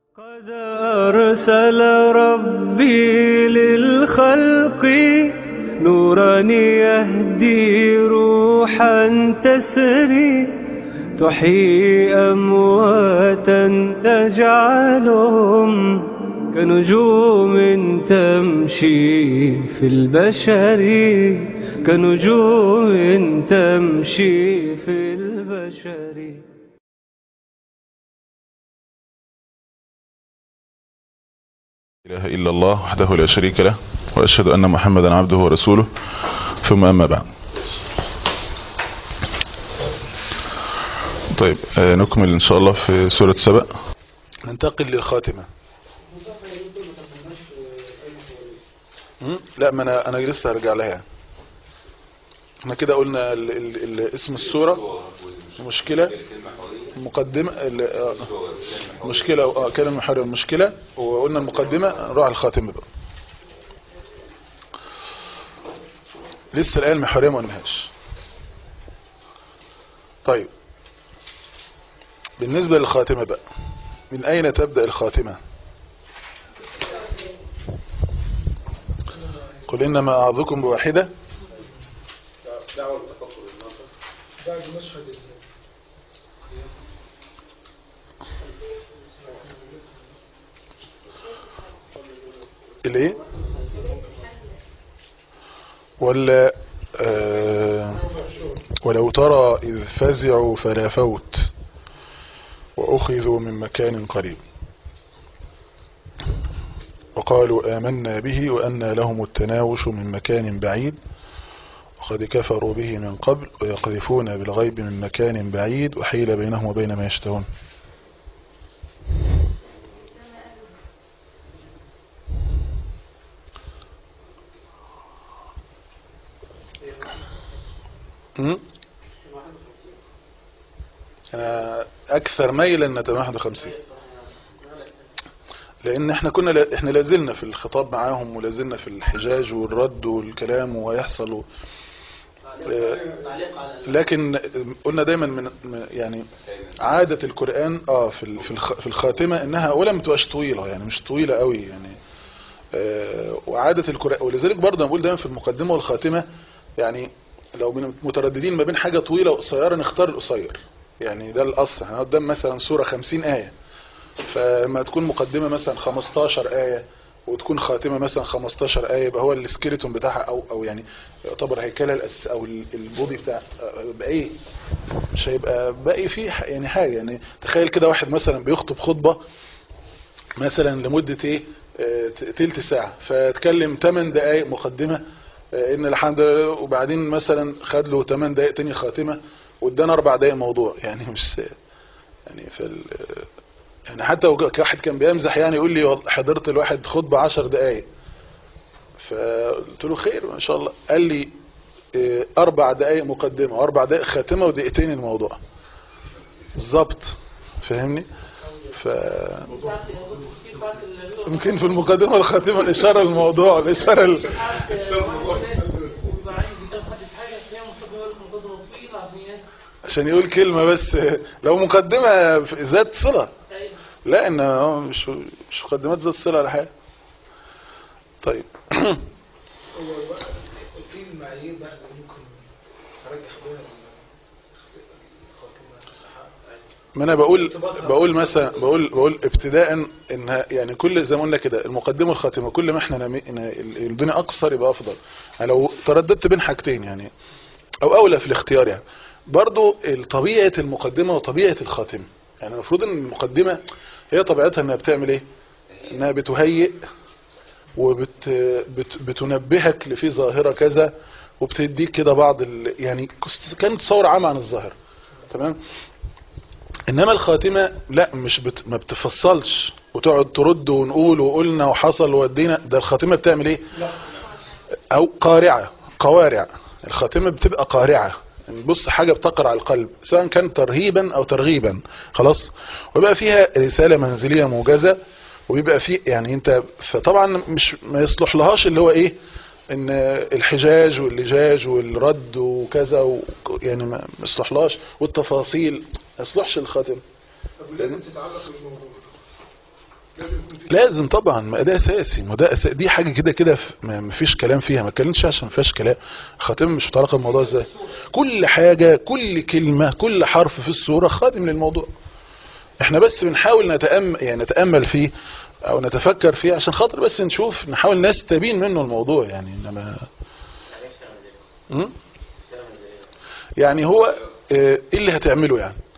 قد أرسل ربي للخلق نورا يهدي روحا تسري تحيي أمواتا تجعلهم كنجوم تمشي في البشر كنجوم تمشي في البشر. لا إله إلا الله وحده لا شريك له وأشهد أن محمدا عبده ورسوله ثم أما بعد. طيب نكمل إن شاء الله في سورة سبأ. ننتقل للخاتمة. لا ما أنا لسه هرجع لها. احنا كده قلنا اسم السورة مشكلة مقدمة مشكلة كلمة محرم المشكلة، وقلنا المقدمة نروح على الخاتمة بقى. لسه الآية المحرمة ما قلناهاش. طيب بالنسبة للخاتمة بقى، من أين تبدأ الخاتمة؟ قل إنما أعظكم بواحدة دعوة التفكر بعد مشهد الايه ولا ولو ترى إذ فزعوا فلا فوت وأخذوا من مكان قريب وقالوا آمنا به وأنى لهم التناوش من مكان بعيد وقد كفروا به من قبل ويقذفون بالغيب من مكان بعيد وحيل بينهم وبين ما يشتهون. أنا أكثر ميلا نتبع 51 لأن احنا لازلنا في الخطاب معاهم ولازلنا في الحجاج والرد والكلام ويحصل لكن قلنا دايما من يعني عادة القرآن في الخاتمة انها اولا ما تبقاش طويلة، يعني مش طويلة قوي يعني وعادة القرآن، ولذلك برضه بقول دايما في المقدمة والخاتمة يعني لو مترددين ما بين حاجة طويلة وقصيرة نختار القصير، يعني ده الأصل. احنا قدام مثلا سورة 50 آية، فلما تكون مقدمة مثلا 15 آية وتكون خاتمة مثلا 15 آية يبقى هو السكيلتون بتاعها أو يعني يعتبر هيكلة أو البودي بتاع يبقى إيه، مش هيبقى باقي فيه يعني حاجة. يعني تخيل كده واحد مثلا بيخطب خطبة مثلا لمدة إيه تلت ساعة، فتكلم 8 دقايق مقدمة إن الحمد لله، وبعدين مثلا خد له 8 دقايق تاني خاتمة وادانا 4 دقايق موضوع، يعني مش يعني يعني حتى واحد كان بيمزح يعني يقول لي حضرت الواحد خطبة 10 دقايق، فقلت له خير ما شاء الله. قال لي 4 دقايق مقدمة و4 دقايق خاتمة ودقيقتين الموضوع بالظبط، فاهمني؟ يمكن في المقدمة والخاتمة الإشارة للموضوع، الإشارة عشان يقول كلمة بس. لو مقدمة ذات صلة، لا إن مش مقدمات ذات صلة ولا حاجة. طيب في المعايير بقى ممكن ارجح بيها ما انا بقول مثلا بقول ابتداء ان يعني كل زي ما قلنا كده المقدمه والخاتمه كل ما احنا الدنيا اقصر يبقى افضل. يعني لو ترددت بين حاجتين يعني او اولى في الاختيار، يعني برضو طبيعه المقدمه وطبيعه الخاتمه. يعني المفروض ان المقدمه هي طبيعتها انها بتعمل ايه، انها بتهيئ وبتنبهك لفي ظاهره كذا وبتديك كده بعض يعني كانت تصور عام عن الظاهره، تمام. انما الخاتمة لا، مش ما بتفصلش وتقعد ترد ونقول وقلنا وحصل وودينا. ده الخاتمة بتعمل ايه؟ او قوارع. الخاتمة بتبقى قارعة، يعني بص حاجة بتقرع القلب سواء كان ترهيبا او ترغيبا، خلاص. ويبقى فيها رسالة منزلية موجزة، وبيبقى فيه يعني انت فطبعا مش ما يصلح لهاش اللي هو ايه ان الحجاج واللجاج والرد وكذا يعني ما يصلحلهاش، والتفاصيل ما يصلحش الخاتم. طب لازم تتعلق بالموضوع. لازم طبعا، ما ده اساسي، ما ده دي حاجه كده كده ما فيش كلام فيها، ما اتكلمش عشان ما فيهاش كلام. خاتم مش متعلق بالموضوع ازاي، كل حاجه كل كلمه كل حرف في السوره خادم للموضوع. احنا بس بنحاول نتامل فيه او نتفكر فيه عشان خاطر بس نشوف، نحاول نستبين منه الموضوع يعني. انما يعني هو ايه اللي هتعمله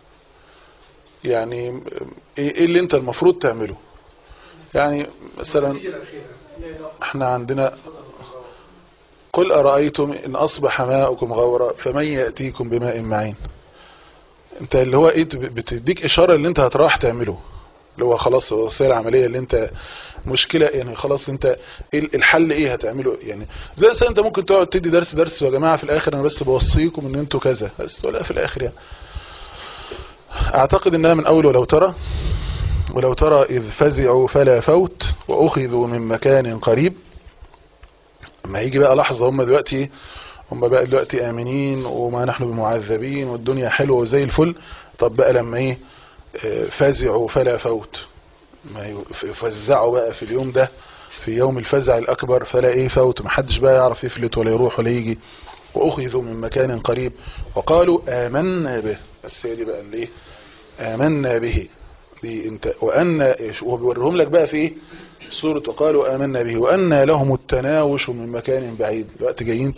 يعني ايه اللي انت المفروض تعمله يعني. مثلا احنا عندنا قل أرأيتم إن أصبح ماؤكم غورا فمن يأتيكم بماء معين. انت اللي هو ايه، بتديك اشارة اللي انت هتروح تعمله، اللي هو خلاص وصير العملية اللي انت مشكلة يعني، خلاص انت الحل ايه هتعمله يعني. زي مثلا انت ممكن تقعد تدي درس يا جماعة في الاخر انا بس بوصيكم ان انتوا كذا بس، ولا في الاخر يعني. اعتقد انها من اول ولو ترى اذ فزعوا فلا فوت واخذوا من مكان قريب. اما هيجي بقى لحظة هم بقى دلوقتي امنين وما نحن بمعذبين والدنيا حلوة وزي الفل. طب بقى لما ايه فزعوا فلا فوت، ما يفزعوا بقى في اليوم ده، في يوم الفزع الاكبر فلا ايه فوت، ما حدش بقى يعرف يفلت ولا يروح ولا يجي. واخذوا من مكان قريب وقالوا آمنا به. بس هي دي بقى اللي ايه آمنا به دي انت، وان وبيوريهم لك بقى في ايه سورة وقالوا آمنا به وأن لهم التناوش من مكان بعيد. الوقت جايين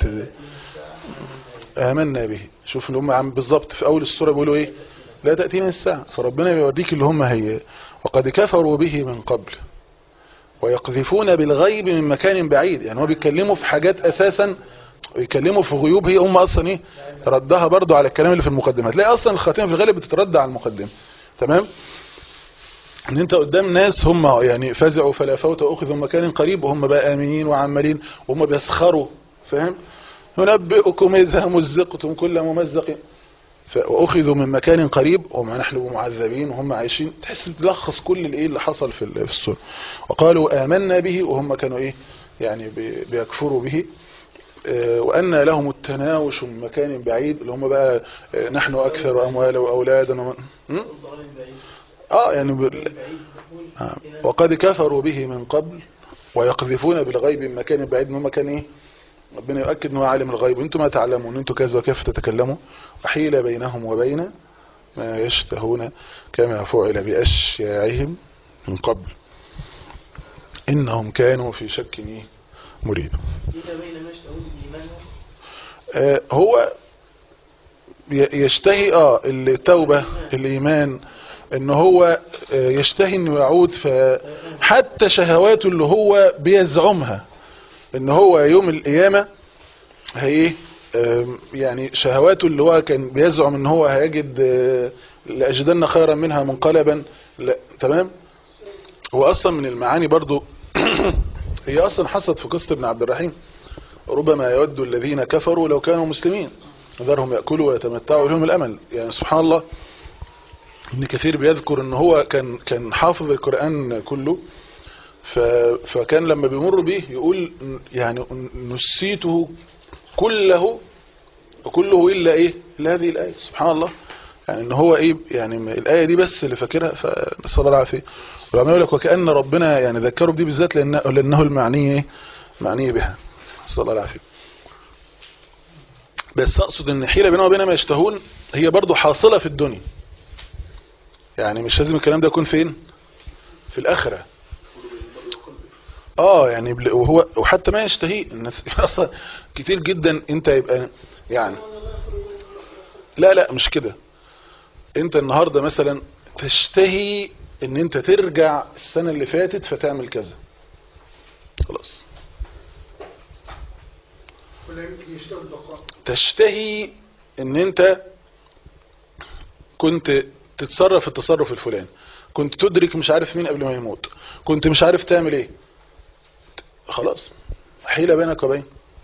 آمنا به. شوف اللي هم عم بالظبط في أول السورة بيقولوا إيه لا تأتينا الساعة، فربنا بيوريك اللي هم هي وقد كفروا به من قبل ويقذفون بالغيب من مكان بعيد. يعني هو بيتكلموا في حاجات أساسا، يتكلموا في غيوب هي هم أصلا إيه ردها برضو على الكلام اللي في المقدمة. تلاقي أصلا الخاتمة في الغالب بتترد على المقدمة. تمام، ان انت قدام ناس هم يعني فزعوا فلا فوت واخذوا مكان قريب وهم بقى امنين وعمالين وهم بيسخروا. فاهم؟ ينبئكم اذا مزقتم كل ممزق واخذوا من مكان قريب وما نحن بمعذبين وهم عايشين. تحس بتلخص كل الايه اللي حصل في السورة. وقالوا آمنا به وهم كانوا ايه يعني بيكفروا به. وأن لهم التناوش من مكان بعيد اللي هم بقى نحن أكثر أموالا وأولادا يعني وقد كفروا به من قبل ويقذفون بالغيب من مكان بعيد. من مكان ايه ربنا يؤكد انه عالم الغيب وانتم ما تعلمون، انتم كذا وكيف تتكلموا. وحيل بينهم وبين ما يشتهون كما فعل بأشياعهم من قبل إنهم كانوا في شك مريب. هو يشتهي التوبة الإيمان، ان هو يشتهي انه يعود. فحتى شهواته اللي هو بيزعمها ان هو يوم القيامة هي يعني شهواته اللي هو كان بيزعم ان هو هيجد لأجدن خيرا منها منقلبا. لا تمام، هو اصلا من المعاني برضو هي اصلا حصلت في قصة ابن عبد الرحيم. ربما يود الذين كفروا لو كانوا مسلمين ذرهم يأكلوا ويتمتعوا لهم الامل. يعني سبحان الله ابن كثير بيذكر ان هو كان حافظ القرآن كله. فكان لما بيمر به يقول يعني نسيته كله الا ايه الا هذه الايه. سبحان الله، يعني ان هو ايه يعني الايه دي بس اللي فاكرها. فنسال الله العافيه. ولما يقول لك وكأن ربنا يعني ذكره بدي بالذات لانه المعني معني بها. نسال الله العافيه. بس اقصد ان حيله بينه وبين ما يشتهون هي برضو حاصله في الدنيا. يعني مش لازم الكلام ده يكون فين في الآخرة. يعني وهو وحتى ما يشتهي الناس اصلا كتير جدا. انت يبقى يعني لا مش كده. انت النهاردة مثلا تشتهي ان انت ترجع السنة اللي فاتت فتعمل كذا خلاص. تشتهي ان انت كنت تتصرف التصرف الفلاني، كنت تدرك مش عارف مين قبل ما يموت، كنت مش عارف تعمل ايه. خلاص حيلة بينك وبين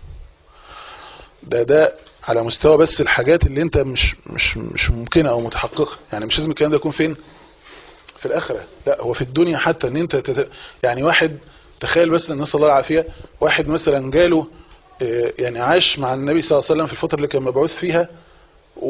ده على مستوى بس الحاجات اللي انت مش ممكنة او متحققة. يعني مش لازم الكلام ده يكون فين في الاخرة، لا هو في الدنيا حتى ان انت يعني واحد تخيل بس الناس صلى الله العافية، واحد مثلا جاله يعني عاش مع النبي صلى الله عليه وسلم في الفترة اللي كان مبعوث فيها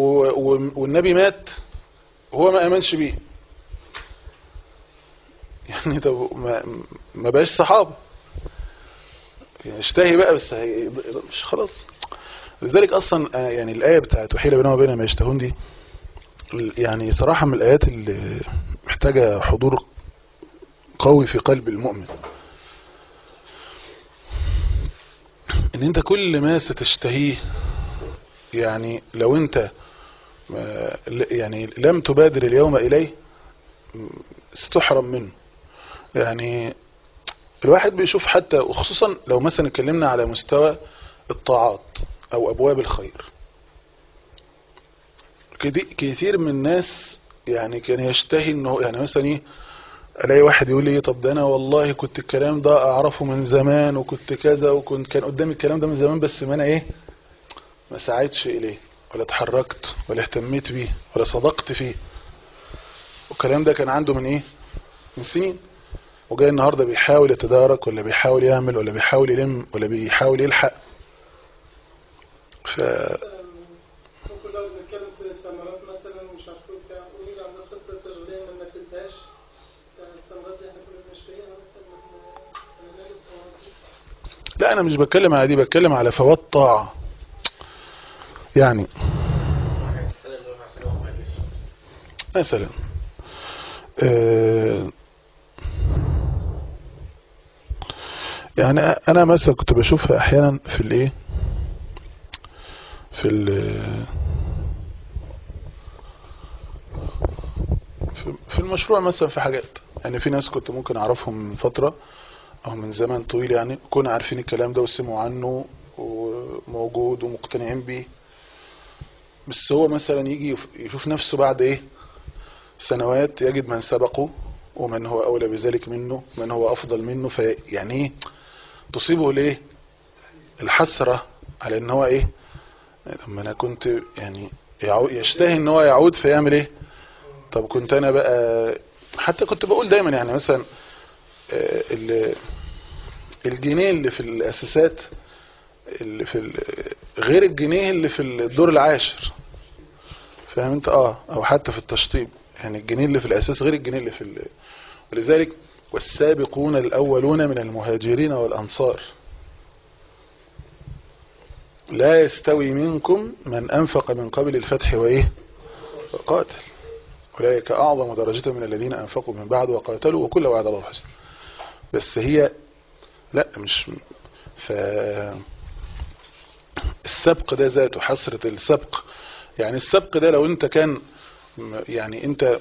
والنبي مات وهو ما امنش بيه. يعني طب ما بقاش صحابة، يعني اشتهي بقى بس مش خلاص. لذلك اصلا يعني الآية بتاعت وحيل بينهم وبين ما يشتهون دي يعني صراحة من الآيات اللي محتاجة حضور قوي في قلب المؤمن. ان انت كل ما ستشتهيه، يعني لو انت يعني لم تبادر اليوم اليه ستحرم منه. يعني الواحد بيشوف حتى، وخصوصا لو مثلا اتكلمنا على مستوى الطاعات او ابواب الخير، كتير من الناس يعني كان يشتهي انه يعني مثلا ايه، الاقي واحد يقول لي طب ده انا والله كنت الكلام ده اعرفه من زمان وكنت كذا كان قدامي الكلام ده من زمان، بس ما انا ايه ما ساعدش اليه ولا اتحركت ولا اهتميت بيه ولا صدقت فيه. والكلام ده كان عنده من ايه، من سنين، وجاي النهارده بيحاول يتدارك ولا بيحاول يعمل ولا بيحاول يلم ولا بيحاول يلحق. ممكن لو بنتكلم في الثمرات مثلا ومش عارف ايه بتاع، ونيجي عند خطه تشغيليه ما ننفذهاش، الثمرات دي احنا كنا بنشتريها مثلا احنا نلاقي الثمرات. لا انا مش بتكلم على دي، بتكلم على فوات طاعة يعني. مثلا يعني انا مثلا كنت بشوفها احيانا في الايه، في المشروع مثلا، في حاجات يعني في ناس كنت ممكن اعرفهم من فترة او من زمان طويل، يعني كنا عارفين الكلام ده وسمعوا عنه وموجود ومقتنعين بيه، بس هو مثلا يجي يشوف نفسه بعد ايه سنوات، يجد من سبقه ومن هو اولى بذلك منه، من هو افضل منه، فيعني ايه تصيبه ليه الحسرة على ان هو ايه، لما انا كنت يعني يشتهي ان هو يعود فيعمل ايه. طب كنت انا بقى، حتى كنت بقول دايما يعني مثلا الجنيه اللي في الاساسات اللي في غير الجنيه اللي في الدور العاشر، فاهم انت؟ او حتى في التشطيب، يعني الجنيه اللي في الاساس غير الجنيه اللي في ولذلك والسابقون الاولون من المهاجرين والانصار لا يستوي منكم من انفق من قبل الفتح وايه وقاتل اولئك اعظم درجة من الذين انفقوا من بعد وقاتلوا وكل وعد الله الحسنى. بس هي لا مش السبق ده ذاته حسرة السبق. يعني السبق ده لو انت كان يعني انت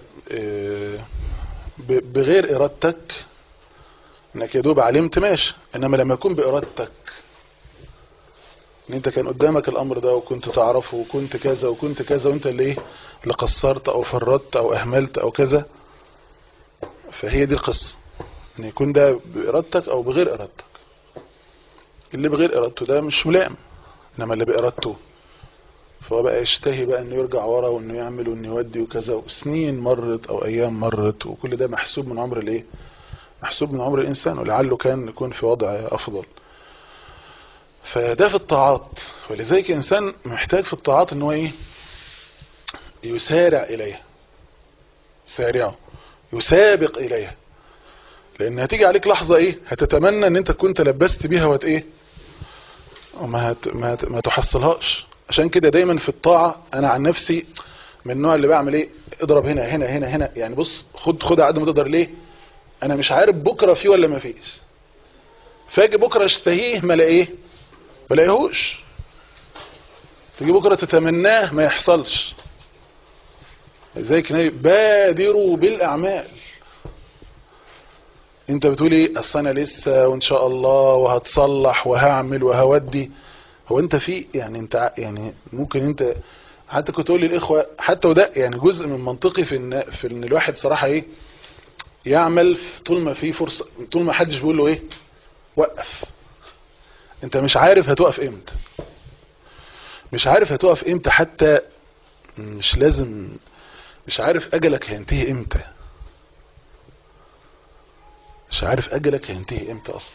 بغير ارادتك انك يدوب علمت ماشي، انما لما يكون بارادتك ان انت كان قدامك الامر ده وكنت تعرفه وكنت كذا وكنت كذا وانت اللي ايه اللي قصرت او فرطت او اهملت او كذا، فهي دي القصة، ان يكون ده بارادتك او بغير ارادتك. اللي بغير ارادته ده مش ملائم، انما اللي بارادته فهو بقى يشتهي بقى انه يرجع ورا وانه يعمل وانه يودي وكذا، وسنين مرت او ايام مرت، وكل ده محسوب من عمر الايه، محسوب من عمر الانسان، ولعله كان يكون في وضع افضل. فده في الطاعات. ولذلك الانسان محتاج في الطاعات ان هو ايه يسارع اليها، سارعه يسابق اليها، لان هتيجي عليك لحظة ايه هتتمنى ان انت كنت لبست بيها وت ايه وما ما تحصلهاش. عشان كده دايما في الطاعة انا عن نفسي من النوع اللي بعمل ايه، اضرب هنا هنا هنا هنا، يعني بص خد على قد ما تقدر. ليه؟ انا مش عارف بكرة فيه ولا ما فيش، فاجي بكرة اشتهيه ما الاقيهوش، تيجي بكرة تتمناه ما يحصلش. لذلك بادروا بالاعمال. انت بتقول ايه اصل انا لسه وان شاء الله وهتصلح وهعمل وهودي، هو انت في يعني انت يعني ممكن انت حتى كنت تقول للاخوه حتى، وده يعني جزء من منطقي في ان الواحد صراحه ايه يعمل طول ما في فرصه، طول ما حدش بيقول له ايه وقف. انت مش عارف هتوقف امتى، مش عارف هتوقف امتى، حتى مش لازم، مش عارف اجلك هينتهي امتى، مش عارف اجلك هينتهي امتى اصلا.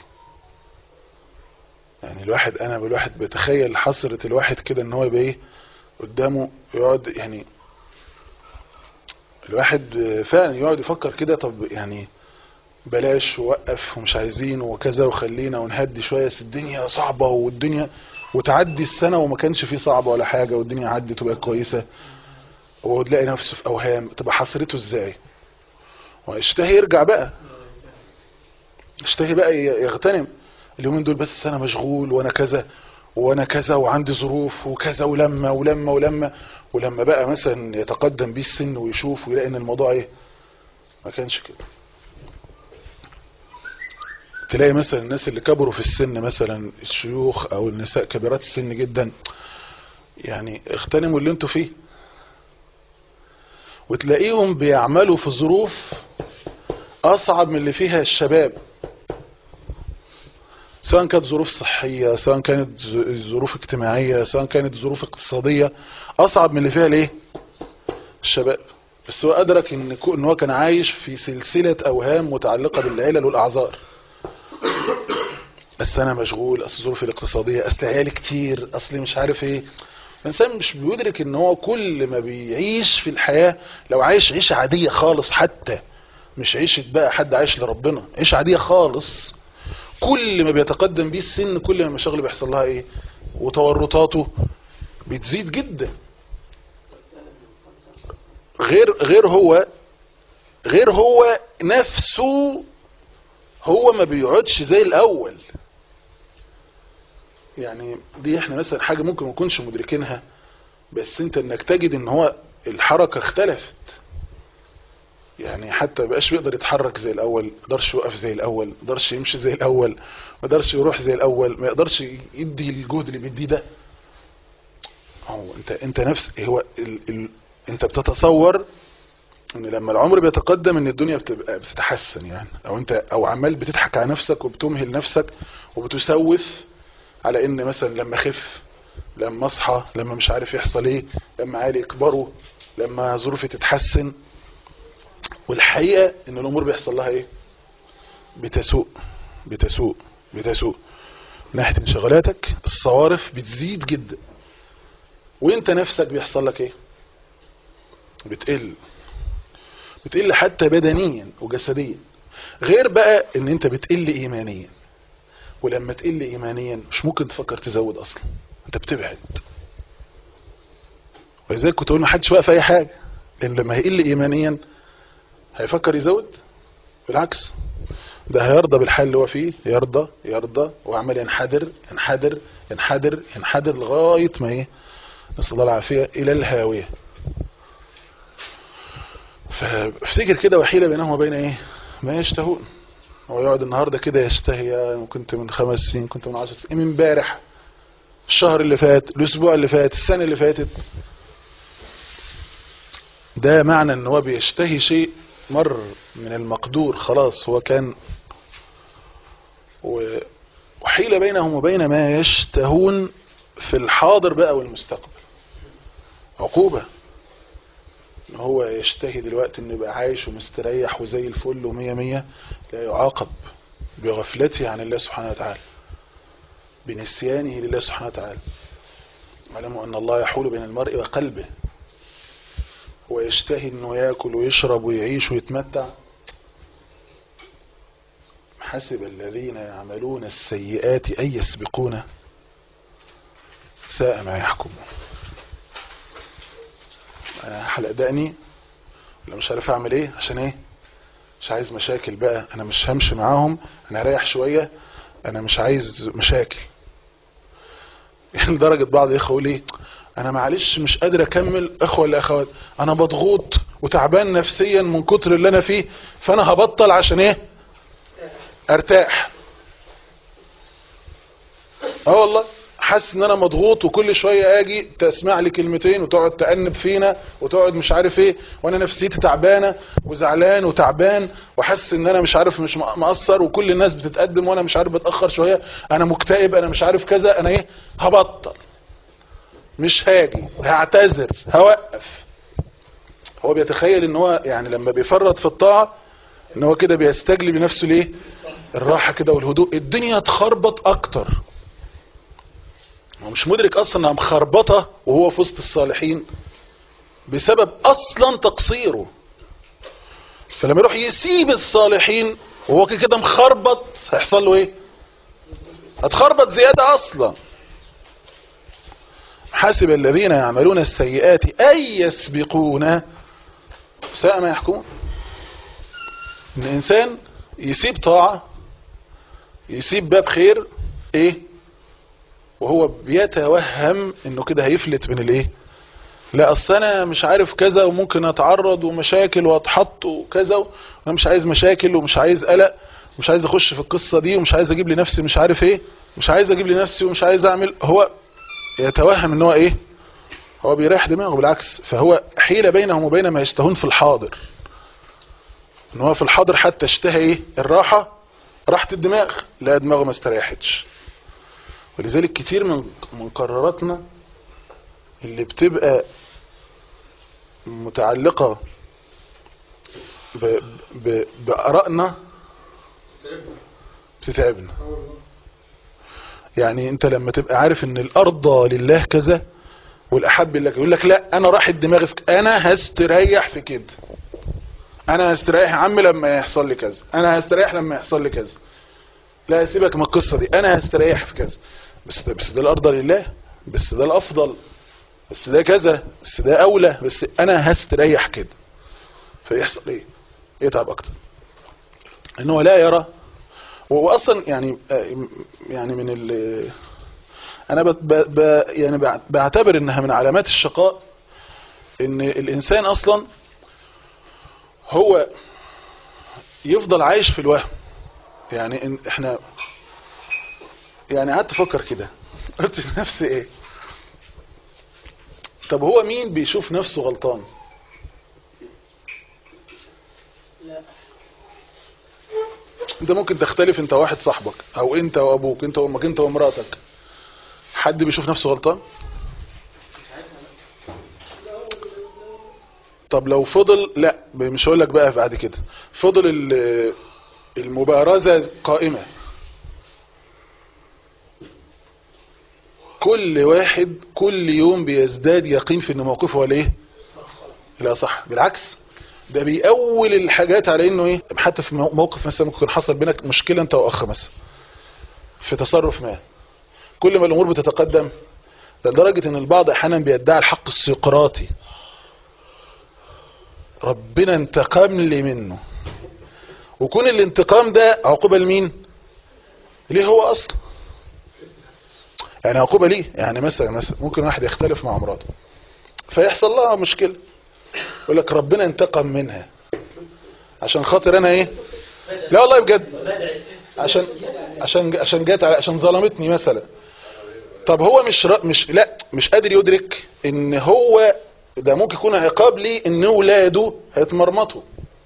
يعني الواحد بيتخيل حسرة الواحد كده ان هو يبقى ايه قدامه يقعد، يعني الواحد فعلا يقعد يفكر كده، طب يعني بلاش ووقف ومش عايزين وكذا وخلينا ونهدي شوية، الدنيا صعبة والدنيا، وتعدي السنة وما كانش فيه صعبة ولا حاجة والدنيا عدت وبقت كويسة، وتلاقي نفسه في اوهام. تبقى حصرته ازاي؟ واشتهي يرجع بقى، اشتهي بقى يغتنم اليومين دول، بس انا مشغول وانا كذا وانا كذا وعندي ظروف وكذا، ولما بقى مثلا يتقدم بيه السن ويشوف ويلاقي ان الموضوع ايه، ما كانش كده. تلاقي مثلا الناس اللي كبروا في السن، مثلا الشيوخ او النساء كبيرات السن جدا، يعني اغتنموا اللي انتوا فيه، وتلاقيهم بيعملوا في ظروف اصعب من اللي فيها الشباب، سواء كانت ظروف صحية، سواء كانت ظروف اجتماعية، سواء كانت ظروف اقتصادية، اصعب من اللي فيها الايه، الشباب. بس هو ادرك ان هو كان عايش في سلسلة اوهام متعلقة بالعلل والاعذار. بس انا مشغول، اصل ظروفي الاقتصادية، اصل عيالي كتير، اصل مش عارف ايه. الانسان مش بيدرك ان هو كل ما بيعيش في الحياة، لو عايش عيشة عادية خالص، حتى مش عيشة بقى حد عايش لربنا، عيشة عادية خالص، كل ما بيتقدم بيه السن كل ما المشاغل بيحصل لها ايه، وتورطاته بتزيد جدا. غير هو نفسه، هو ما بيقعدش زي الاول. يعني دي احنا مثلا حاجة ممكن ما نكونش مدركينها، بس انت انك تجد ان هو الحركة اختلفت. يعني حتى ما بقاش بيقدر يتحرك زي الاول، ما يقدرش يوقف زي الاول، ما يقدرش يمشي زي الاول، ما يقدرش يروح زي الاول، ما يقدرش يدي الجهد اللي بيديه ده. هو انت نفس هو انت بتتصور ان لما العمر بيتقدم ان الدنيا بتبقى بتتحسن، يعني او عمال بتضحك على نفسك وبتمهل نفسك وبتسوف على ان مثلا لما اخف، لما اصحى، لما مش عارف يحصل ايه، لما عيالي يكبروا، لما ظروفي تتحسن. والحقيقة ان الامور بيحصل لها ايه، بتسوء ناحية انشغالاتك، الصوارف بتزيد جدا، وانت نفسك بيحصل لك ايه، بتقل حتى بدنيا وجسديا. غير بقى ان انت بتقل ايمانيا، ولما تقل ايمانيا مش ممكن تفكر تزود اصلا، انت بتبعد. ولذلك كنت اقول ما حدش واقف اي حاجة، لان لما هيقل ايمانيا هيفكر يزود، بالعكس ده هيرضى بالحال اللي هو فيه، يرضى وعمال ينحدر لغاية ما ايه، نسأل الله العافية، الى الهاوية. فافتكر كده وحيلة بينهم وبين ايه، ما يشتهون. هو يقعد النهاردة كده يشتهي، كنت من 5 سنين، كنت من 10 سنين، من امبارح، الشهر اللي فات، الاسبوع اللي فات، السنة اللي فاتت. ده معنى ان هو بيشتهي شيء مر من المقدور خلاص، هو كان. وحيل بينهم وبين ما يشتهون في الحاضر بقى والمستقبل، عقوبة. ان هو يشتهي دلوقتي انه يبقى عايش ومستريح وزي الفل ومية مية، لا يعاقب بغفلته عن الله سبحانه وتعالى، بنسيانه لله سبحانه وتعالى. علموا ان الله يحول بين المرء وقلبه. هو يشتهي انه ياكل ويشرب ويعيش ويتمتع. حسب الذين يعملون السيئات ان يسبقون، ساء ما يحكمون. حلق دقني ولا مش عارف اعمل ايه، عشان ايه، مش عايز مشاكل بقى، انا مش همشي معاهم، انا هريح شوية، انا مش عايز مشاكل. يعني لدرجة بعض الاخوة يقول ايه، انا معلش مش قادر اكمل، اخوة ولا اخوات، انا مضغوط وتعبان نفسيا من كتر اللي انا فيه، فانا هبطل عشان ايه، ارتاح. والله حاسس ان انا مضغوط، وكل شوية اجي تسمع لي كلمتين وتقعد تأنب فينا وتقعد مش عارف ايه، وانا نفسيتي تعبانة وزعلان وتعبان، وحاسس ان انا مش عارف، مش مقصر، وكل الناس بتتقدم وانا مش عارف بتأخر شوية، انا مكتئب، انا مش عارف كذا، انا ايه، هبطل، مش هاجي، هعتذر، هوقف. هو بيتخيل ان هو يعني لما بيفرط في الطاعة ان هو كده بيستجلب لنفسه ليه، الراحة كده والهدوء، الدنيا تخربط اكتر. هو مش مدرك اصلا انها مخربطة وهو في وسط الصالحين بسبب اصلا تقصيره. فلما يروح يسيب الصالحين وهو كده مخربط هيحصل له ايه؟ هتخربط زيادة اصلا. حسب الذين يعملون السيئات ان يسبقونا ساء ما يحكمون. ان الانسان يسيب طاعة، يسيب باب خير ايه وهو بيتوهم انه كده هيفلت من الايه. لا اصل انا مش عارف كذا وممكن اتعرض ومشاكل واتحط وكذا، وانا مش عايز مشاكل ومش عايز قلق ومش عايز اخش في القصة دي ومش عايز اجيب لنفسي مش عارف ايه، مش عايز اجيب لنفسي ومش عايز اعمل. هو يتوهم ان هو ايه، هو بيريح دماغه. بالعكس، فهو حيلة بينهم وبين ما يشتهون في الحاضر. ان هو في الحاضر حتى اشتهى ايه؟ الراحة، راحة الدماغ، لا دماغه ما استريحتش. ولذلك كتير من قراراتنا اللي بتبقى متعلقة بآرائنا بتتعبنا. يعني انت لما تبقى عارف ان الارض لله كذا والاحب لك، يقول لك لا انا راحت دماغي انا هستريح في كده، انا هستريح يا عم لما يحصل لي كذا، انا هستريح لما يحصل لي كذا، لا سيبك من القصة دي، انا هستريح في كذا. بس ده الارض لله، بس ده الافضل، بس ده كذا، بس ده اولى، بس انا هستريح كده. فيحصل ايه؟ يتعب اكتر ان هو لا يرى. واصلا يعني من انا يعني بعتبر انها من علامات الشقاء ان الانسان اصلا هو يفضل عايش في الوهم. يعني إن احنا يعني قعدت افكر كده، قلت لنفسي ايه، طب هو مين بيشوف نفسه غلطان؟ لا. انت ممكن تختلف، انت واحد صاحبك او انت وابوك، انت وامك، انت ومراتك، حد بيشوف نفسه غلطان؟ طب لو فضل، لا مش هقول لك بقى بعد كده، فضل المبارزة قائمة، كل واحد كل يوم بيزداد يقين في ان موقفه ولا ايه؟ لا صح. بالعكس ده بيأول الحاجات على انه ايه، حتى في موقف مثلا ممكن حصل بينك مشكلة انت واخ مثلا في تصرف ما، كل ما الامور بتتقدم لدرجة ان البعض احيانا بيدعي الحق السقراطي، ربنا انتقم لي منه، وكون الانتقام ده عقوبة لمين؟ ليه هو اصلا؟ يعني عقوبة ليه؟ يعني مثلا ممكن واحد يختلف مع مراته فيحصل لها مشكلة، يقول لك ربنا انتقم منها عشان خاطر انا ايه؟ لا والله بجد، عشان جات عشان ظلمتني مثلا. طب هو مش قادر يدرك ان هو ده ممكن يكون عقاب لي ان اولاده هيتمرمطوا.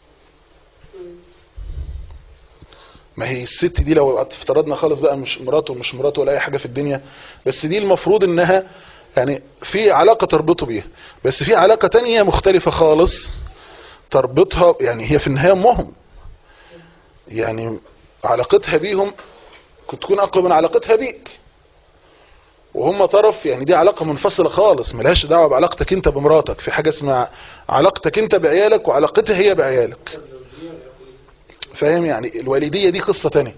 ما هي الست دي لو افترضنا خالص بقى مش مراته ولا اي حاجة في الدنيا، بس دي المفروض انها يعني في علاقة تربطه بيها، بس في علاقة تانية مختلفة خالص تربطها، يعني هي في النهاية امهم، يعني علاقتها بيهم كنت تكون اقوى من علاقتها بيك، وهم طرف، يعني دي علاقة منفصلة خالص ملهاش دعوة بعلاقتك انت بمراتك. في حاجة اسمها علاقتك انت بعيالك وعلاقتها هي بعيالك، فاهم؟ يعني الوالدية دي قصة تانية.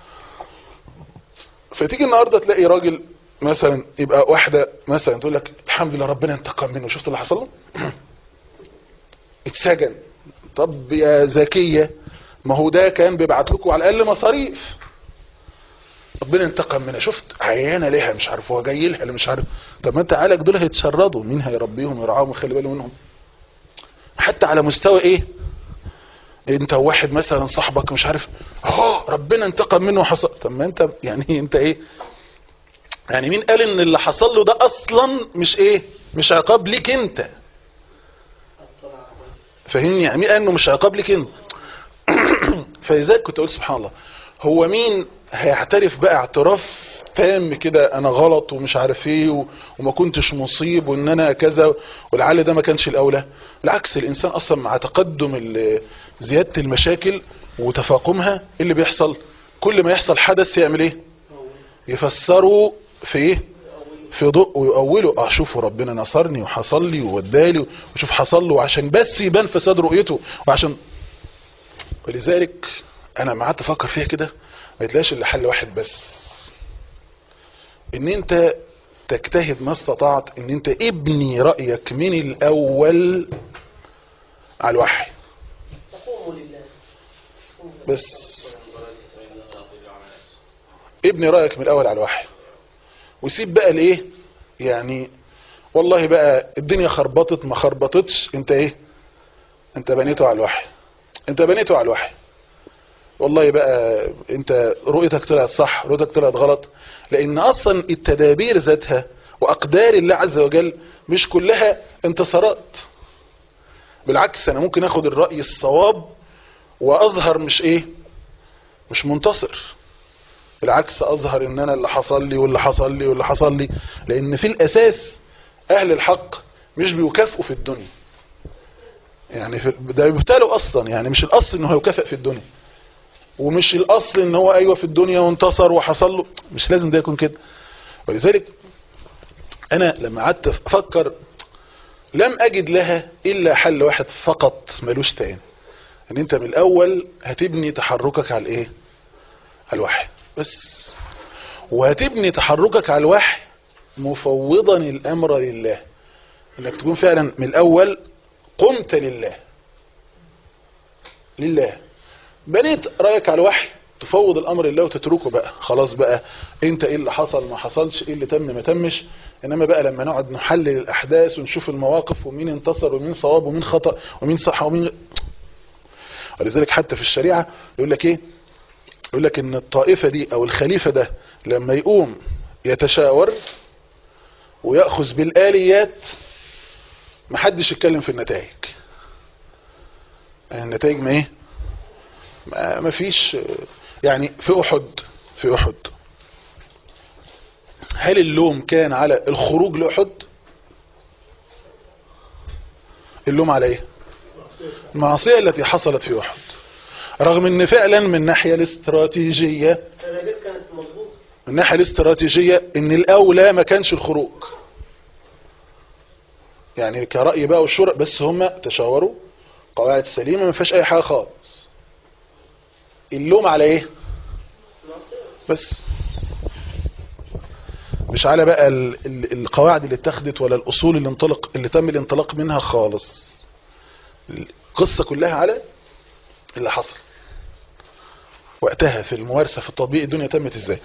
فتيجي النهاردة تلاقي راجل مثلا، يبقى واحدة مثلا تقول لك الحمد لله ربنا انتقم منه، شفت اللي حصل له؟ اتسجن. طب يا زكية، ما هو ده كان بيبعت لكم على الاقل مصاريف، ربنا انتقم منها، شفت عيانة ليها مش عارف، هو جاي لها اللي مش عارف. طب ما انت عالك دول هيتشردوا، مين هيربيهم ويرعاهم ويخلي باله منهم؟ حتى على مستوى ايه، انت واحد مثلا صاحبك مش عارف ربنا انتقم منه وحصل. طب ما انت يعني انت ايه يعني؟ مين قال ان اللي حصل له ده اصلا مش ايه، مش عقاب ليك انت؟ فاهمني؟ يعني مين قال انه مش عقاب ليك انت؟ فلذلك كنت اقول سبحان الله، هو مين هيعترف بقى اعتراف تام كده انا غلط ومش عارف ايه وما كنتش مصيب وان انا كذا ولعل ده ما كانش الاولى؟ بالعكس، الانسان اصلا مع تقدم زيادة المشاكل وتفاقمها اللي بيحصل، كل ما يحصل حدث يعمل ايه؟ يفسروا في ايه؟ في ضوء، ويؤولوا شوفوا ربنا نصرني وحصل لي وودالي، وشوف حصل له عشان بس يبان فساد رؤيته. وعشان ولذلك انا ما قعدت افكر فيها كده ما يتلاقيش الا حل واحد بس، ان انت تجتهد ما استطعت ان انت ابني رأيك من الاول على الوحي بس. ابني رأيك من الاول على الوحي وسيب بقى الايه يعني، والله بقى الدنيا خربطت ما خربطتش، انت ايه، انت بنيته على الوحي، انت بنيته على الوحي. والله بقى انت رؤيتك طلعت صح، رؤيتك طلعت غلط، لان اصلا التدابير ذاتها واقدار الله عز وجل مش كلها انتصارات. بالعكس انا ممكن اخد الرأي الصواب واظهر مش ايه، مش منتصر، بالعكس اظهر ان انا اللي حصل لي واللي حصل لي واللي حصل لي. لان في الاساس اهل الحق مش بيكافئوا في الدنيا، يعني ده بيبتلوا اصلا، يعني مش الاصل انه هيكافئ في الدنيا، ومش الاصل ان هو ايوه في الدنيا وانتصر وحصل له، مش لازم ده يكون كده. ولذلك انا لما قعدت افكر لم اجد لها الا حل واحد فقط ملوش تاني، ان انت من الاول هتبني تحركك على الايه، على الوحي بس. وهتبني تحركك على الوحي مفوضا الامر لله، انك تكون فعلا من الاول قمت لله، لله بنيت رأيك على الوحي، تفوض الامر لله وتتركه بقى خلاص. بقى انت ايه اللي حصل ما حصلش، ايه اللي تم ما تمش. انما بقى لما نقعد نحلل الاحداث ونشوف المواقف ومين انتصر ومين صواب ومين خطأ ومين صح ومين. ولذلك حتى في الشريعة يقول لك ايه، يقول لك ان الطائفة دي او الخليفة ده لما يقوم يتشاور ويأخذ بالآليات محدش يتكلم في النتائج. يعني النتائج ما ايه، ما فيش. يعني في احد هل اللوم كان على الخروج لأحد؟ اللوم على ايه، المعصية التي حصلت في احد، رغم ان فعلا من الناحية الاستراتيجية، من الناحية الاستراتيجية ان الاولى ما كانش الخروج، يعني كرأي بقى والشورى، بس هم تشاوروا قواعد سليمة ما فيهاش اي حاجة خالص. اللوم على ايه بس، مش على بقى القواعد اللي اتخذت ولا الاصول اللي تم الانطلاق منها خالص. القصة كلها على اللي حصل وقتها في الممارسة في التطبيق، الدنيا تمت ازاي.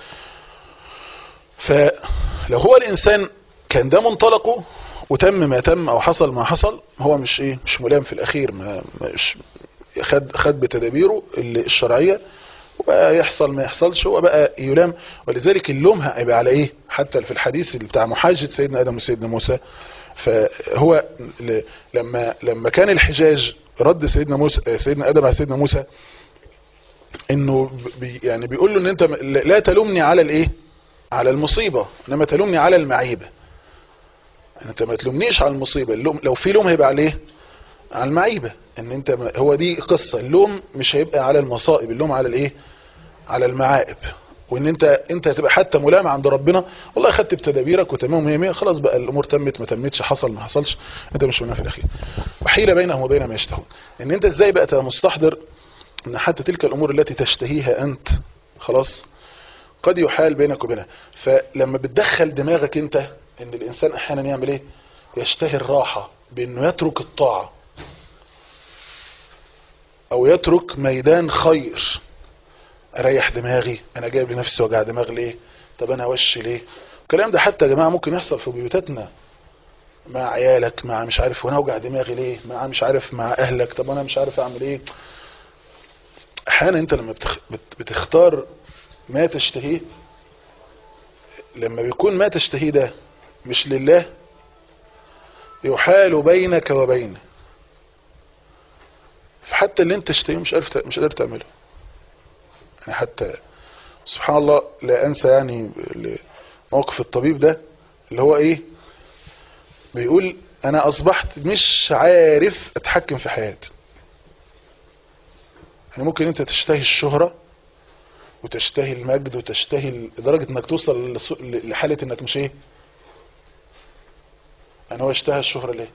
فلو هو الانسان كان ده منطلقه وتم ما تم او حصل ما حصل، هو مش ايه، مش ملام في الاخير، مش خد بتدابيره الشرعية وبقى يحصل ما يحصلش هو بقى يلام. ولذلك اللوم هيبقى على ايه، حتى في الحديث اللي بتاع محاجة سيدنا ادم وسيدنا موسى، فهو لما كان الحجاج رد سيدنا ادم على سيدنا موسى، انه يعني بيقول له ان انت لا تلومني على الايه، على المصيبة، انما تلومني على المعيبة. انت ما تلومنيش على المصيبة، اللوم لو في لوم هيبقى عليه على المعيبة، ان انت هو دي قصة، اللوم مش هيبقى على المصائب، اللوم على الايه، على المعائب. وان انت هتبقى حتى ملام عند ربنا، والله خدت بتدابيرك وتمام 100 خلاص بقى الامور تمت ما تمتش، حصل ما حصلش، انت مش ملام في الاخير. وحيل بينهم وبين ما يشتهون، ان انت ازاي بقى تبقى مستحضر ان حتى تلك الامور التي تشتهيها انت خلاص قد يحال بينك وبينها. فلما بتدخل دماغك انت ان الانسان احيانا يعمل ايه، يشتهي الراحة بانه يترك الطاعة او يترك ميدان خير، اريح دماغي، انا جايب لنفسي وجع دماغ ليه، طب انا وش ليه. الكلام ده حتى يا جماعة ممكن يحصل في بيوتاتنا مع عيالك، مع مش عارف، وانا اوجع دماغي ليه، مع مش عارف مع اهلك، طب انا مش عارف اعمل ايه. احيانا انت لما بتختار ما تشتهيه، لما بيكون ما تشتهيه ده مش لله يحال بينك وبينه، فحتى اللي انت تشتهيه مش قادر تعمله. يعني حتى سبحان الله لا انسى يعني موقف الطبيب ده اللي هو ايه، بيقول انا اصبحت مش عارف اتحكم في حياتي. يعني ممكن انت تشتهي الشهرة وتشتهي المجد وتشتهي لدرجة انك توصل لحالة انك مش ايه. يعني هو اشتهى الشهرة ليه؟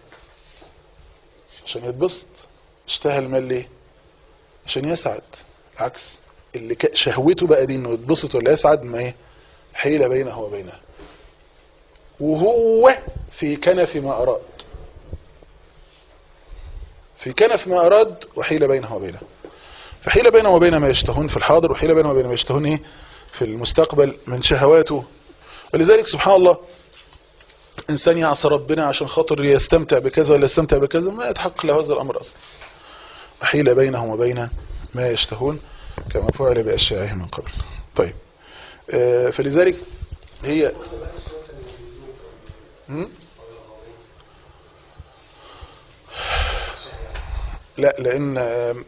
عشان يتبسط. اشتهى المال ليه؟ عشان يسعد. العكس، اللي شهوته بقى دي انه يتبسط ولا يسعد، ما ايه حيلة بينه وبينها، وهو في كنف ما اراد، في كنف ما اراد وحيل بينه وبينه. فحيل بينه وبين ما يشتهون في الحاضر، وحيل بينه وبين ما يشتهون ايه في المستقبل من شهواته. ولذلك سبحان الله انسان يعصى ربنا عشان خاطر يستمتع بكذا ولا يستمتع بكذا، ما يتحقق له هذا الامر اصلا. وحيل بينهم وبين ما يشتهون كما فعل باشياعهم من قبل. طيب فلذلك هي لا، لان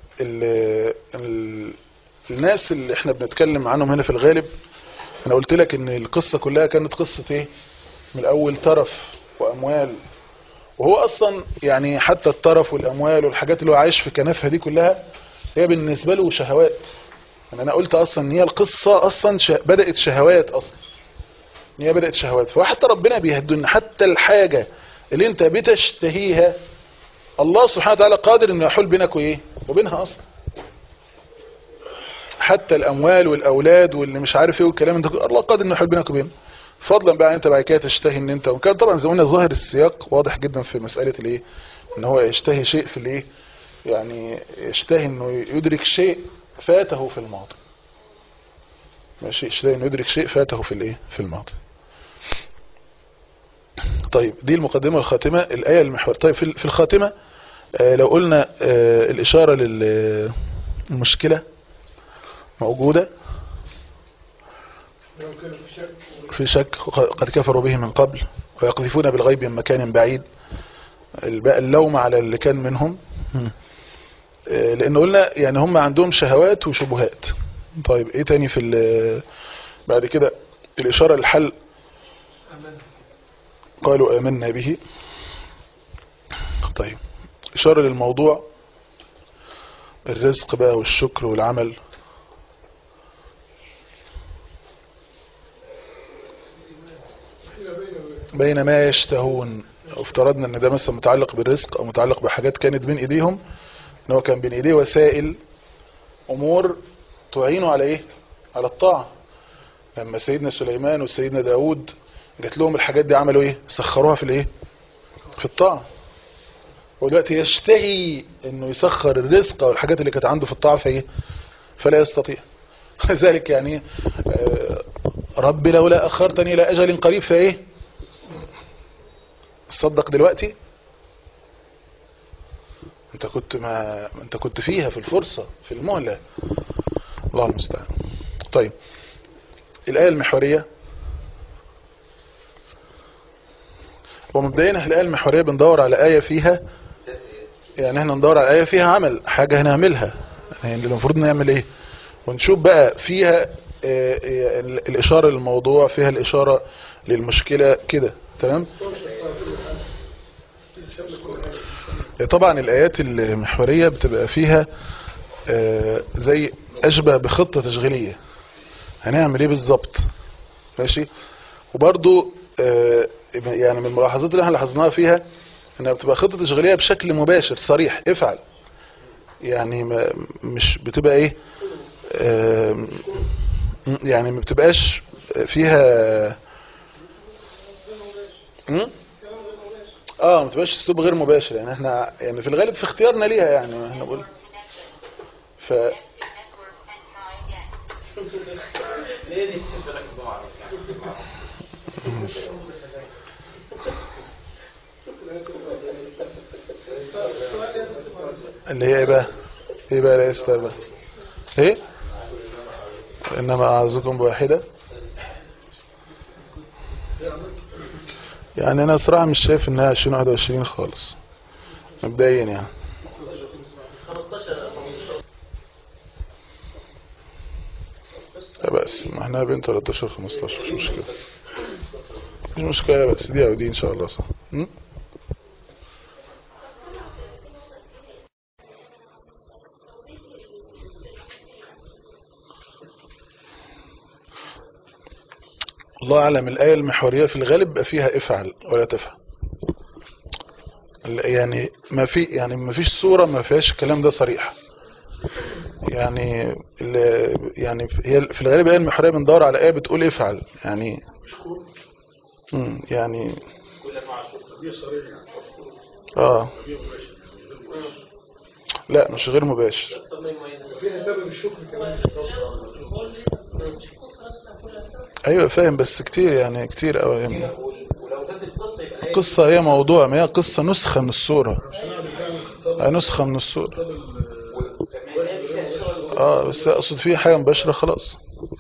الناس اللي احنا بنتكلم عنهم هنا في الغالب، انا قلت لك ان القصة كلها كانت قصة ايه من الاول؟ ترف واموال. وهو اصلا يعني حتى الترف والاموال والحاجات اللي هو عايش في كنفها دي كلها هي بالنسبة له شهوات. يعني انا قلت اصلا ان هي القصة اصلا بدأت شهوات اصلا، ان هي بدأت شهوات. فحتى ربنا بيهدون حتى الحاجة اللي انت بتشتهيها الله سبحانه وتعالى قادر انه يحول بينك وايه وبينها اصلا. حتى الاموال والاولاد واللي مش عارف ايه والكلام ده الله قادر انه يحول بينك وبينه، فضلا بقى انت بعد كده تشتهي ان انت. وكان طبعا زي ما قلنا ظاهر السياق واضح جدا في مسألة الايه، ان هو يشتهي شيء في الايه، يعني يشتهي انه يدرك شيء فاته في الماضي. ماشي، يشتهي انه يدرك شيء فاته في الايه في الماضي. طيب دي المقدمة والخاتمة، الآية المحور. طيب في الخاتمة لو قلنا الإشارة للمشكلة موجودة في شك، قد كفروا به من قبل ويقذفون بالغيب من مكان بعيد. اللوم على اللي كان منهم، لأن قلنا يعني هم عندهم شهوات وشبهات. طيب ايه تاني في بعد كده الإشارة للحل؟ قالوا آمنا به. طيب إشارة للموضوع الرزق بقى والشكر والعمل. بين ما يشتهون، افترضنا ان ده مثلا متعلق بالرزق او متعلق بحاجات كانت بين ايديهم، ان هو كان بين ايديه وسائل امور تعينوا على ايه على الطاعة. لما سيدنا سليمان وسيدنا داود جات لهم الحاجات دي عملوا ايه؟ سخروها في الايه في الطاعة. ودلوقتي يشتهي انه يسخر الرزق والحاجات اللي كانت عنده في الطاعة فايه فلا يستطيع. لذلك يعني رب لولا اخرتني الى اجل قريب فايه تصدق دلوقتي. انت كنت فيها في الفرصة في المهلة. الله المستعان. طيب الآية المحورية، ومبدئيا الآية المحورية بندور على آية فيها، يعني احنا ندور على آية فيها عمل، حاجة هنعملها يعني اللي المفروض نعمل ايه، ونشوف بقى فيها الإشارة للموضوع، فيها الإشارة للمشكلة كده. تمام. طبعا الآيات المحورية بتبقى فيها زي أشبه بخطة تشغيلية، هنعمل ايه بالظبط. ماشي. وبرضو يعني من الملاحظات اللي احنا لاحظناها فيها انها بتبقى خطة تشغيلية بشكل مباشر صريح، افعل. يعني مش بتبقى ايه يعني ما بتبقاش فيها ما بتبقاش اسلوب غير مباشر. يعني احنا يعني في الغالب في اختيارنا ليها، يعني احنا بقول اللي هي ايه بقى لا يستبه ايه انما اعزكم بواحدة. يعني انا صراحة مش شايف انها 2021 خالص مبدئيا يعني. لا بأس، ما احنا بين 13 15 مش مشكلة، مش مشكلة. بس دي او دي ان شاء الله صح. الله أعلم. الآية المحورية في الغالب بقى فيها افعل ولا تفعل، يعني ما فيش سورة ما فيهاش الكلام ده صريح. يعني يعني هي في الغالب هي المحورية بندور على ايه بتقول افعل يعني. يعني لا مش غير مباشر. ايوه فاهم بس كتير يعني كتير قوي يعني. قصة هي موضوع، ما هي قصة نسخة من الصورة، نسخة من الصورة. بس اقصد فيه حاجة مباشرة خلاص.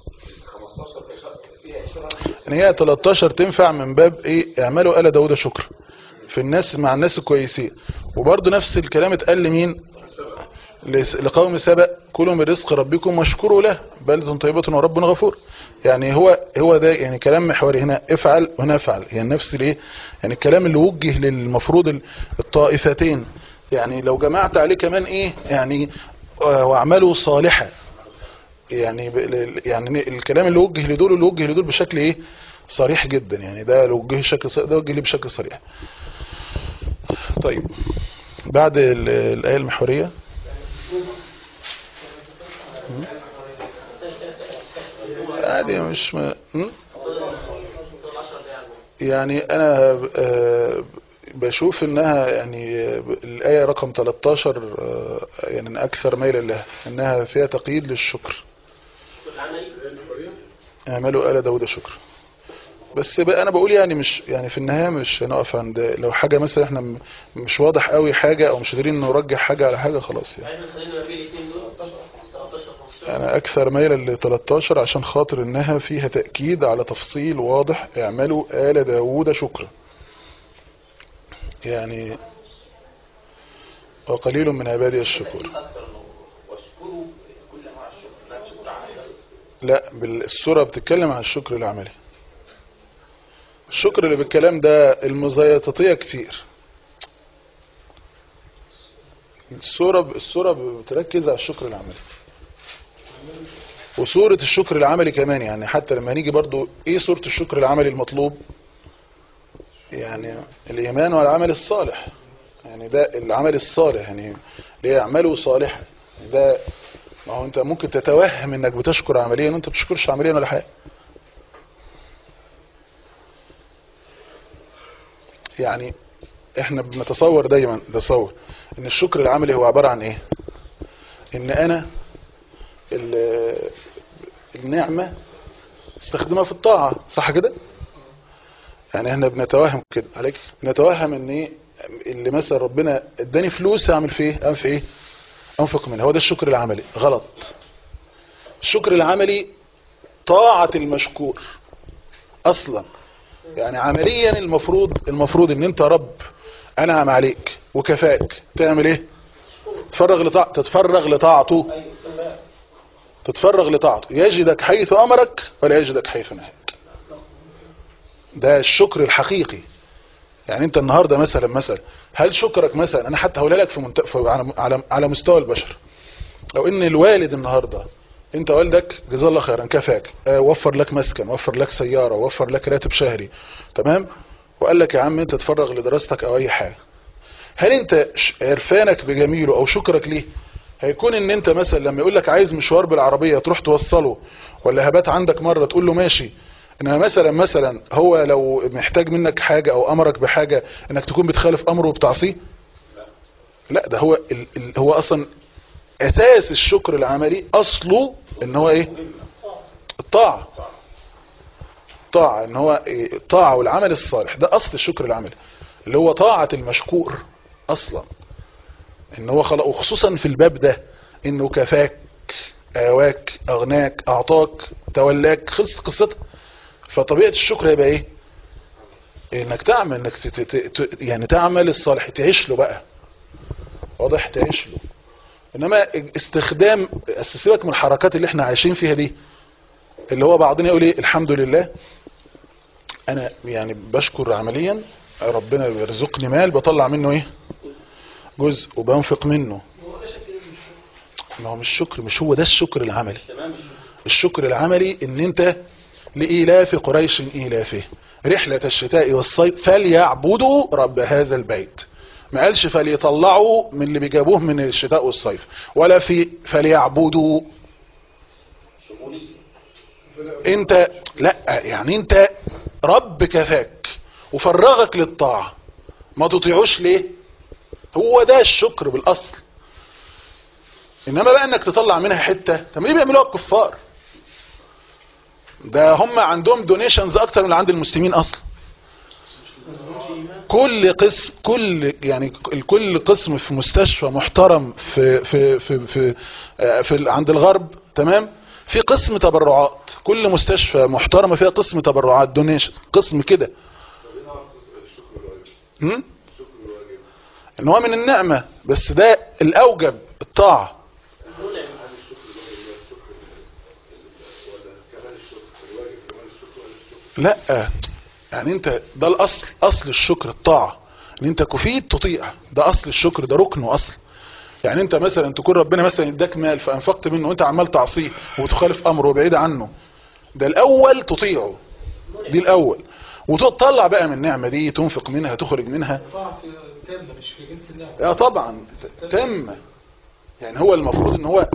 يعني هي 13 تنفع من باب ايه؟ اعملوا آل داود شكر في الناس مع الناس الكويسين. وبرضه نفس الكلام اتقال لمين؟ لقوم سبأ كلوا من رزق ربكم واشكروا له بلدة طيبة ورب غفور. يعني هو ده يعني كلام محوري، هنا افعل وهنا افعل، يعني نفس الايه يعني الكلام اللي وجه للمفروض الطائفتين. يعني لو جمعت عليه كمان ايه يعني واعملوا صالحا، يعني يعني الكلام اللي وجه لدول واللي وجه لدول بشكل ايه صريح جدا، يعني ده لو وجه شكل ده وجه ليه بشكل صريح. طيب بعد الآية المحورية عادي مش يعني انا بشوف انها يعني الآية رقم 13 يعني اكثر ميلا لها انها فيها تقييد للشكر. اعملوا آل داود شكر. بس بقى انا بقول يعني مش يعني في النهاية مش هنقف عند لو حاجة مثلا احنا مش واضح قوي حاجة او مش قادرين نرجح حاجة على حاجة خلاص يعني. انا اكثر ميلا ل 13 عشان خاطر انها فيها تأكيد على تفصيل واضح. اعملوا آل داود شكرا يعني وقليل من عبادي الشكور. لا السورة بتتكلم عن الشكر العملي. الشكر اللي بالكلام ده المزيططية كتير. السورة بتركز على الشكر العملي وسورة الشكر العملي كمان. يعني حتى لما نيجي برضو ايه سورة الشكر العملي المطلوب؟ يعني الايمان والعمل الصالح. يعني ده العمل الصالح يعني ليعملوا صالحا. ده ما هو انت ممكن تتوهم انك بتشكر عمليا وانت بتشكرش عمليا ولا حاجه. يعني احنا بنتصور دايما تصور ان الشكر العملي هو عبارة عن ايه؟ ان انا النعمة استخدمها في الطاعة، صح كده؟ يعني احنا بنتوهم كده عليك، بنتوهم ان ايه اللي مثلا ربنا اداني فلوس اعمل فيه اعمل في ايه؟ انفق منها. هو ده الشكر العملي. غلط. الشكر العملي طاعة المشكور اصلا. يعني عمليا المفروض ان انت رب انعم عليك وكفاك تعمل ايه؟ تتفرغ لطاعته. تتفرغ لطاعته. يجدك حيث امرك ولا يجدك حيث نهاك. ده الشكر الحقيقي. يعني انت النهاردة مثلا هل شكرك مثلا، انا حتى هقولها لك على مستوى البشر، لو ان الوالد النهاردة انت والدك جزاه الله خيرا كفاك، وفر لك مسكن، وفر لك سيارة، وفر لك راتب شهري، تمام، وقال لك يا عم انت تفرغ لدراستك او اي حاجة، هل انت عرفانك بجميله او شكرك ليه هيكون ان انت مثلا لما يقول لك عايز مشوار بالعربية تروح توصله، ولا هبات عندك مرة تقول له ماشي؟ انها مثلا هو لو محتاج منك حاجة او امرك بحاجة انك تكون بتخالف امره وبتعصيه؟ لا، ده هو اصلا اساس الشكر العملي اصله ان هو ايه؟ الطاعة. ان هو الطاعة والعمل الصالح، ده اصل الشكر العملي اللي هو طاعة المشكور اصلا. ان هو خلق، وخصوصا في الباب ده انه كفاك، اواك، اغناك، اعطاك، تولاك، خلصت قصتها. فطبيعة الشكر هيبقى ايه؟ انك تعمل، انك يعني تعمل الصالح، تعيش له بقى، واضح، تعيش له. انما استخدام، سيبك من الحركات اللي احنا عايشين فيها دي، اللي هو بعضنا يقول ايه الحمد لله انا يعني بشكر عمليا، ربنا بيرزقني مال بطلع منه ايه؟ جزء وبنفق منه. ما هو مش شكر، مش هو ده الشكر العملي. الشكر العملي ان انت لإيلاف قريش إيلافه رحلة الشتاء والصيف فليعبدوا رب هذا البيت. ما قالش فليطلعوا من اللي بيجابوه من الشتاء والصيف، ولا في فليعبدوا. انت لا، يعني انت رب كفاك وفرغك للطاعة، ما تطيعوش ليه؟ هو ده الشكر بالاصل. انما بقى انك تطلع منها حتة، طب ليه بيعملوها الكفار؟ ده هم عندهم دونيشنز اكتر من اللي عند المسلمين اصلا. كل قسم، كل قسم في مستشفى محترم في عند الغرب، تمام، في قسم تبرعات. كل مستشفى محترمه فيها قسم تبرعات، دونيشن، قسم كده. ان هو من النعمه، بس ده الاوجب الطاعه. لا، يعني انت ده الاصل، اصل الشكر الطاعه، ان انت كفيت تطيع، ده اصل الشكر، ده ركنه اصل. يعني انت مثلا تكون ربنا مثلا اداك مال فانفقت منه وانت عمال تعصيه وتخالف امره وبعيد عنه، ده الاول تطيعه، دي الاول، وتطلع بقى من النعمه دي، تنفق منها، تخرج منها. تامة مش في جنس النعمة. يا طبعا تامه. يعني هو المفروض ان هو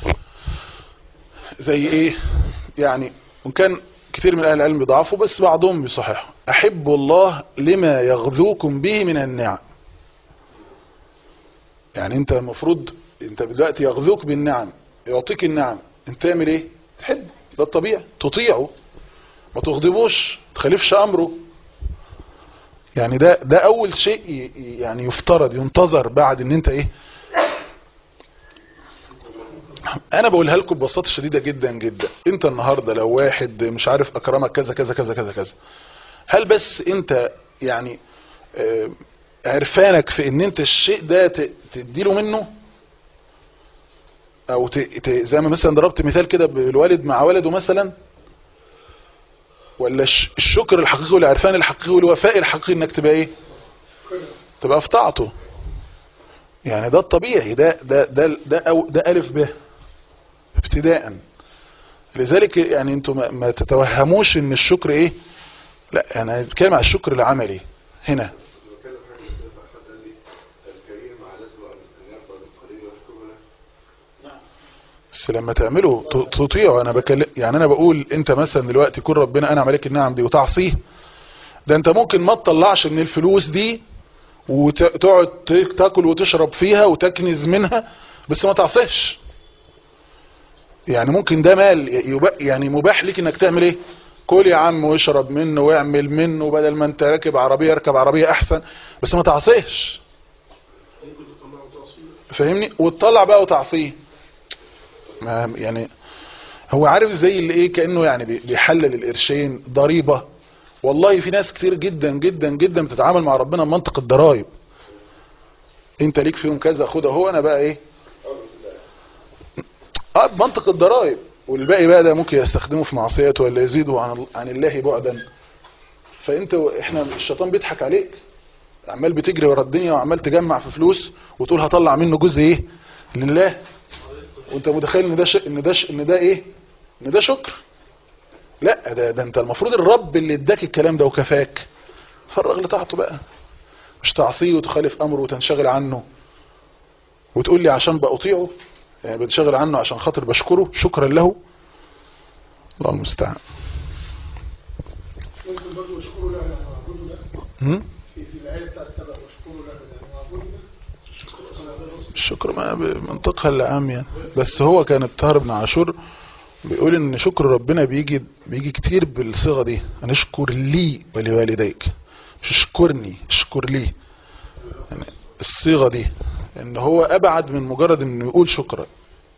زي ايه، يعني وان كان كثير من اهل العلم بيضعفوا بس بعضهم بيصححوا: احب الله لما يغذوكم به من النعم. يعني انت المفروض، انت دلوقتي يغذوك بالنعم، يعطيك النعم، انت تعمل ايه؟ تحب، ده الطبيعي، تطيعه، ما تغضبوش، ما تخالفش امره. يعني ده اول شيء يعني يفترض ينتظر بعد ان انت ايه. انا بقولها لكم ببساطه شديده جدا جدا. انت النهارده لو واحد مش عارف اكرمك كذا كذا كذا كذا كذا، هل بس انت يعني عرفانك في ان انت الشيء ده تديله منه، او زي ما مثلا ضربت مثال كده بالوالد مع ولده مثلا، ولا الشكر الحقيقي والعرفان الحقيقي والوفاء الحقيقي انك تبقى ايه؟ تبقى في طاعته. يعني ده الطبيعي، ده الف ب ابتداء. لذلك يعني انتوا ما تتوهموش ان الشكر ايه، لا انا بتكلم على الشكر العملي هنا. بس لما تعمله تطيعه. انا بكلم، يعني انا بقول انت مثلا دلوقتي كل ربنا انعم عليك النعم دي وتعصيه، ده انت ممكن ما تطلعش من الفلوس دي وتقعد تاكل وتشرب فيها وتكنز منها بس ما تعصيش. يعني ممكن ده مال يعني مباح ليك انك تعمل ايه؟ كل يا عم واشرب منه واعمل منه، بدل ما انت راكب عربية اركب عربية احسن، بس ما تعصيش. فاهمني؟ وتطلع بقى وتعصيه. يعني هو عارف زي اللي ايه، كأنه يعني بيحلل القرشين ضريبة. والله في ناس كتير جدا جدا جدا بتتعامل مع ربنا بمنطق الضرايب. انت ليك فيهم كذا خدها، هو انا بقى ايه بمنطق الضرايب، والباقي بقى ده ممكن يستخدمه في معصيته ولا يزيده عن الله بعدا. فانت احنا الشيطان بيضحك عليك، عمال بتجري ورا الدنيا وعمال تجمع في فلوس وتقول هطلع منه جزء ايه لله، وانت متخيل ان ده ايه، ان ده شكر. لا، ده انت المفروض الرب اللي اداك الكلام ده وكفاك فرغ لطاعته بقى، مش تعصيه وتخالف امره وتنشغل عنه وتقول لي عشان بأطيعه، يعني بنشغل عنه عشان خاطر بشكره شكرا له. الله المستعان. ممكن برضه اشكره له يعني معبوده ده في الآية بتاعت كده واشكره له يعني معبوده ده الشكر ما بمنطقها الا عام يعني. بس هو كان الطاهر بن عاشور بيقول ان شكر ربنا بيجي كتير بالصيغه دي: انا اشكر لي ولوالديك، مش اشكرني، اشكر لي. يعني الصيغه دي ان هو ابعد من مجرد انه يقول شكرا.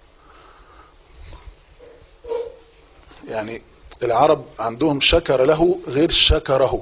يعني العرب عندهم شكر له غير شكره.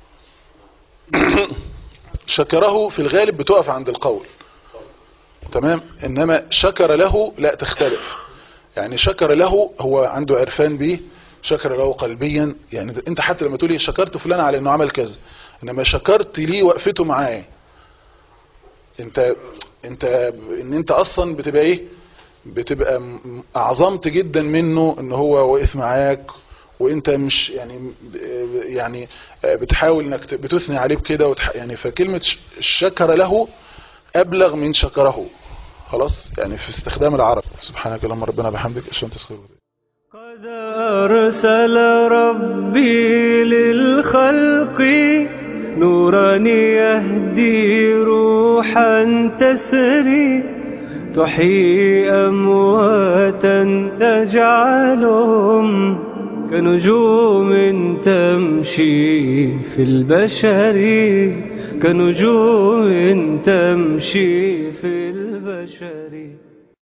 شكره في الغالب بتقف عند القول، تمام، انما شكر له لا، تختلف. يعني شكر له هو عنده عرفان به، شكر له قلبيا. يعني انت حتى لما تقولي شكرت فلان على انه عمل كذا، انما شكرت لي وقفته معاه، انت ان انت اصلا بتبقى ايه، بتبقى اعظمت جدا منه ان هو واقف معاك وانت مش يعني بتحاول انك بتثني عليه بكده يعني فكلمة شكر له ابلغ من شكره، خلاص يعني في استخدام العرب. سبحانك اللهم ربنا بحمدك اشهد ان لا اله الا انت. قد أرسل ربي للخلق نورا يهدي روحا تسري تحيي أمواتا تجعلهم كنجوم تمشي في البشر، كنجوم تمشي في البشر.